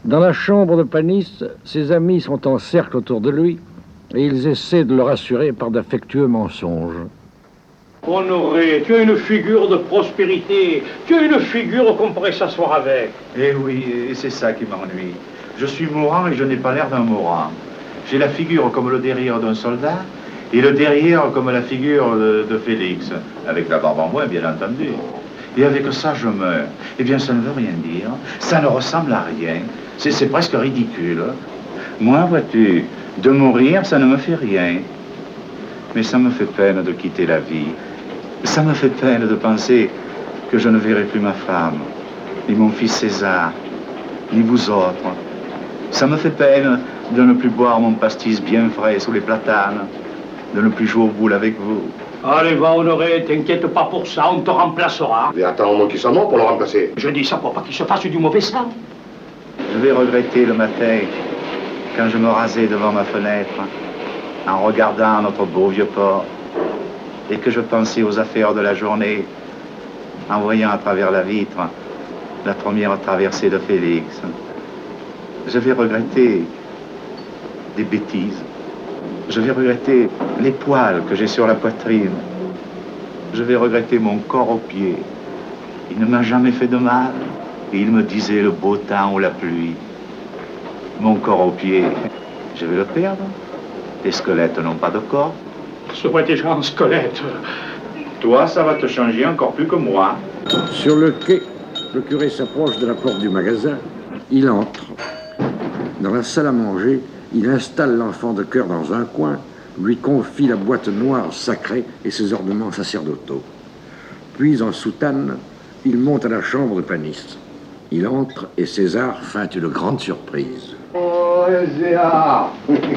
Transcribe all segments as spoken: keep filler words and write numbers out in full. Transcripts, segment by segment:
Dans la chambre de Panis, ses amis sont en cercle autour de lui et ils essaient de le rassurer par d'affectueux mensonges. Honoré, tu as une figure de prospérité, tu as une figure qu'on pourrait s'asseoir avec. Eh oui, et c'est ça qui m'ennuie. Je suis mourant et je n'ai pas l'air d'un mourant. J'ai la figure comme le derrière d'un soldat et le derrière comme la figure de, de Félix, avec la barbe en moins, bien entendu. Et avec ça, je meurs. Eh bien, ça ne veut rien dire, ça ne ressemble à rien, c'est presque ridicule. Moi, vois-tu, de mourir, ça ne me fait rien. Mais ça me fait peine de quitter la vie. Ça me fait peine de penser que je ne verrai plus ma femme, ni mon fils César, ni vous autres. Ça me fait peine de ne plus boire mon pastis bien frais sous les platanes, de ne plus jouer au boule avec vous. Allez, va, Honoré, t'inquiète pas pour ça, on te remplacera. Et attends au moins qu'il soit mort pour le remplacer. Je dis ça pour pas qu'il se fasse du mauvais sang. Je vais regretter le matin, quand je me rasais devant ma fenêtre, en regardant notre beau vieux port, et que je pensais aux affaires de la journée, en voyant à travers la vitre la première traversée de Félix. Je vais regretter des bêtises. Je vais regretter les poils que j'ai sur la poitrine. Je vais regretter mon corps aux pieds. Il ne m'a jamais fait de mal. Et il me disait le beau temps ou la pluie. Mon corps aux pieds, je vais le perdre. Les squelettes n'ont pas de corps. Serait déjà un squelette. Toi, ça va te changer encore plus que moi. Sur le quai, le curé s'approche de la porte du magasin. Il entre. Dans la salle à manger, il installe l'enfant de chœur dans un coin, lui confie la boîte noire sacrée et ses ornements sacerdotaux. Puis, en soutane, il monte à la chambre de Panis. Il entre et César feint une grande surprise. Oh, Zéa.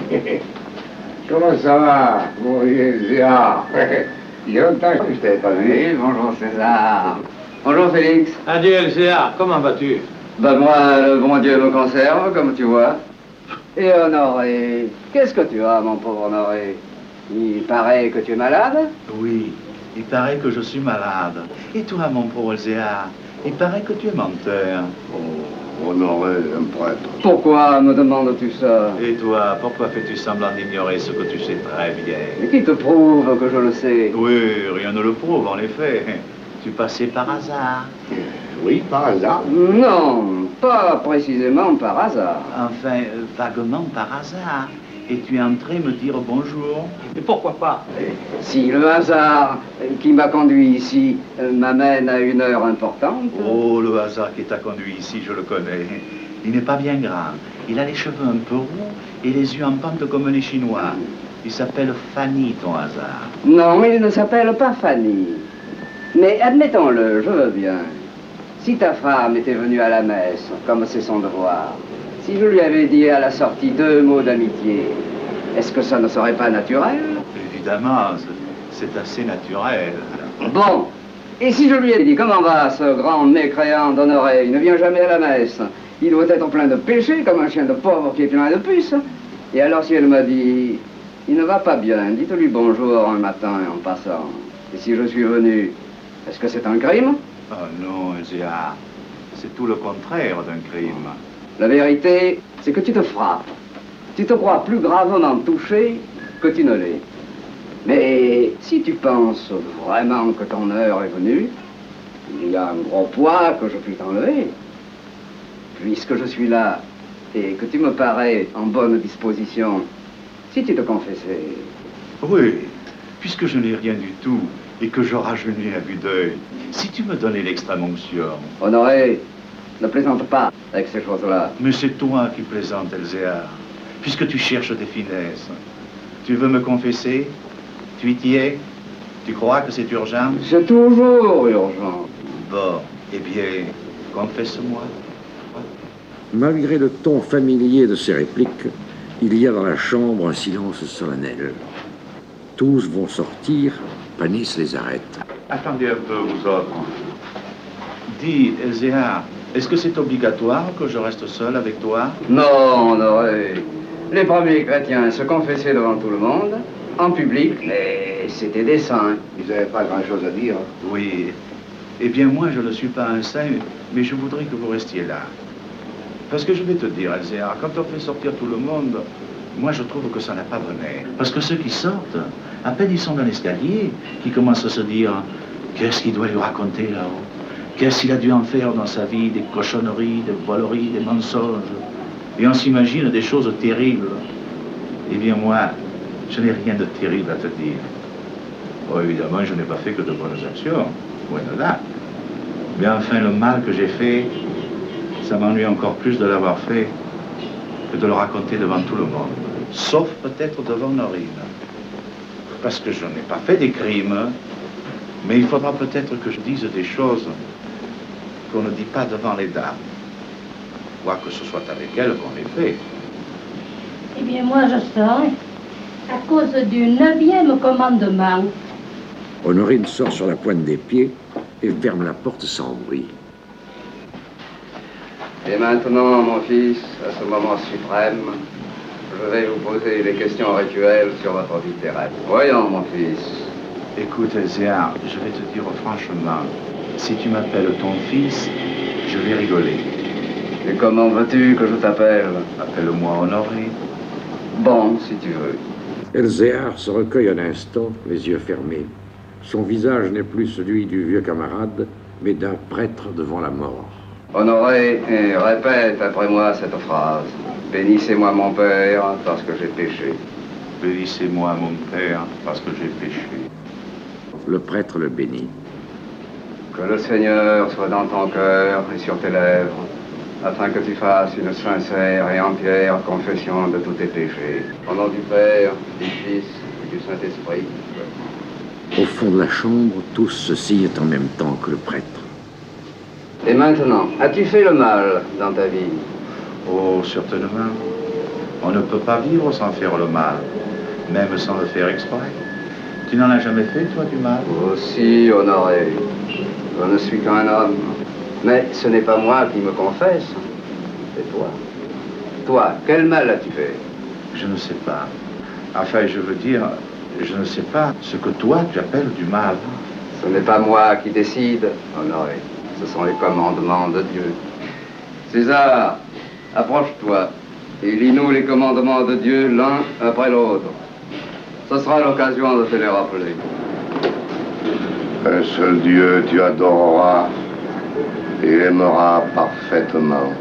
Comment ça va, mon vieux Zéa? Il y a longtemps que je t'avais pas vu. Oui, bonjour César. Bonjour Félix. Adieu, L C A, comment vas-tu? Ben moi, le bon Dieu me conserve, comme tu vois. Et Honoré, qu'est-ce que tu as, mon pauvre Honoré? Il paraît que tu es malade? Oui, il paraît que je suis malade. Et toi, mon pauvre Zéa, il paraît que tu es menteur. Oh, Honoré, un prêtre. Pourquoi me demandes-tu ça? Et toi, pourquoi fais-tu semblant d'ignorer ce que tu sais très bien? Et qui te prouve que je le sais? Oui, rien ne le prouve, en effet. Tu passais par hasard. Oui, par hasard. Non, pas précisément par hasard. Enfin, euh, vaguement par hasard. Et tu es entré me dire bonjour. Et pourquoi pas? Si le hasard qui m'a conduit ici euh, m'amène à une heure importante... Oh, le hasard qui t'a conduit ici, je le connais. Il n'est pas bien grand. Il a les cheveux un peu roux et les yeux en pente comme les Chinois. Il s'appelle Fanny, ton hasard. Non, il ne s'appelle pas Fanny. Mais admettons-le, je veux bien. Si ta femme était venue à la messe, comme c'est son devoir, si je lui avais dit à la sortie deux mots d'amitié, est-ce que ça ne serait pas naturel? Évidemment, c'est assez naturel. Bon, et si je lui ai dit, comment va ce grand mécréant d'Honoré? Il ne vient jamais à la messe. Il doit être plein de péchés, comme un chien de pauvre qui est plein de puces. Et alors si elle m'a dit, il ne va pas bien, dites-lui bonjour un matin en passant. Et si je suis venu, est-ce que c'est un crime? Oh non, Zéa, c'est tout le contraire d'un crime. La vérité, c'est que tu te frappes. Tu te crois plus gravement touché que tu ne l'es. Mais si tu penses vraiment que ton heure est venue, il y a un gros poids que je puis t'enlever. Puisque je suis là et que tu me parais en bonne disposition, si tu te confessais... Oui, puisque je n'ai rien du tout et que je rajeunis à vue d'œil, si tu me donnais l'extrême-onction... Honoré, ne plaisante pas avec ces choses-là. Mais c'est toi qui plaisantes, Elzéar, puisque tu cherches des finesses. Tu veux me confesser? Tu y es? Tu crois que c'est urgent? C'est toujours urgent. Bon, eh bien, confesse-moi. Malgré le ton familier de ses répliques, il y a dans la chambre un silence solennel. Tous vont sortir, Panis les arrête. Attendez un peu, vous autres. Dis, Elzéar, est-ce que c'est obligatoire que je reste seul avec toi? Non, Honoré. Les premiers chrétiens se confessaient devant tout le monde, en public, mais c'était des saints. Ils n'avaient pas grand-chose à dire. Oui. Eh bien, moi, je ne suis pas un saint, mais je voudrais que vous restiez là. Parce que je vais te dire, Elzéar, quand on fait sortir tout le monde, moi je trouve que ça n'a pas bonheur. Parce que ceux qui sortent, à peine ils sont dans l'escalier, qui commencent à se dire qu'est-ce qu'il doit lui raconter là-haut? Qu'est-ce qu'il a dû en faire dans sa vie? Des cochonneries, des voleries, des mensonges. Et on s'imagine des choses terribles. Eh bien moi, je n'ai rien de terrible à te dire. Oh, évidemment, je n'ai pas fait que de bonnes actions, loin de là. Mais enfin, le mal que j'ai fait, ça m'ennuie encore plus de l'avoir fait que de le raconter devant tout le monde. Sauf peut-être devant Norine. Parce que je n'ai pas fait des crimes, mais il faudra peut-être que je dise des choses qu'on ne dit pas devant les dames. Quoi que ce soit avec elles qu'on les fait. Eh bien, moi, je sors à cause du neuvième commandement. Honorine sort sur la pointe des pieds et ferme la porte sans bruit. Et maintenant, mon fils, à ce moment suprême, je vais vous poser les questions rituelles sur votre vie terrestre. Voyons, mon fils. Écoute, Elzéar, je vais te dire franchement, si tu m'appelles ton fils, je vais rigoler. Et comment veux-tu que je t'appelle? Appelle-moi Honoré. Bon, si tu veux. Elzéar se recueille un instant, les yeux fermés. Son visage n'est plus celui du vieux camarade, mais d'un prêtre devant la mort. Honoré, et répète après moi cette phrase. Bénissez-moi mon Père, parce que j'ai péché. Bénissez-moi mon Père, parce que j'ai péché. Le prêtre le bénit. Que le Seigneur soit dans ton cœur et sur tes lèvres, afin que tu fasses une sincère et entière confession de tous tes péchés. Au nom du Père, du Fils et du Saint-Esprit. Au fond de la chambre, tous se signent en même temps que le prêtre. Et maintenant, as-tu fait le mal dans ta vie? Oh, certainement. On ne peut pas vivre sans faire le mal, même sans le faire exprès. Tu n'en as jamais fait, toi, du mal? Aussi, Honoré. Je ne suis qu'un homme. Mais ce n'est pas moi qui me confesse, c'est toi. Toi, quel mal as-tu fait? Je ne sais pas. Enfin, je veux dire, je ne sais pas ce que toi tu appelles du mal. Ce n'est pas moi qui décide, Honoré. Ce sont les commandements de Dieu. César, approche-toi et lis-nous les commandements de Dieu l'un après l'autre. Ce sera l'occasion de te les rappeler. Un seul Dieu tu adoreras et aimeras parfaitement.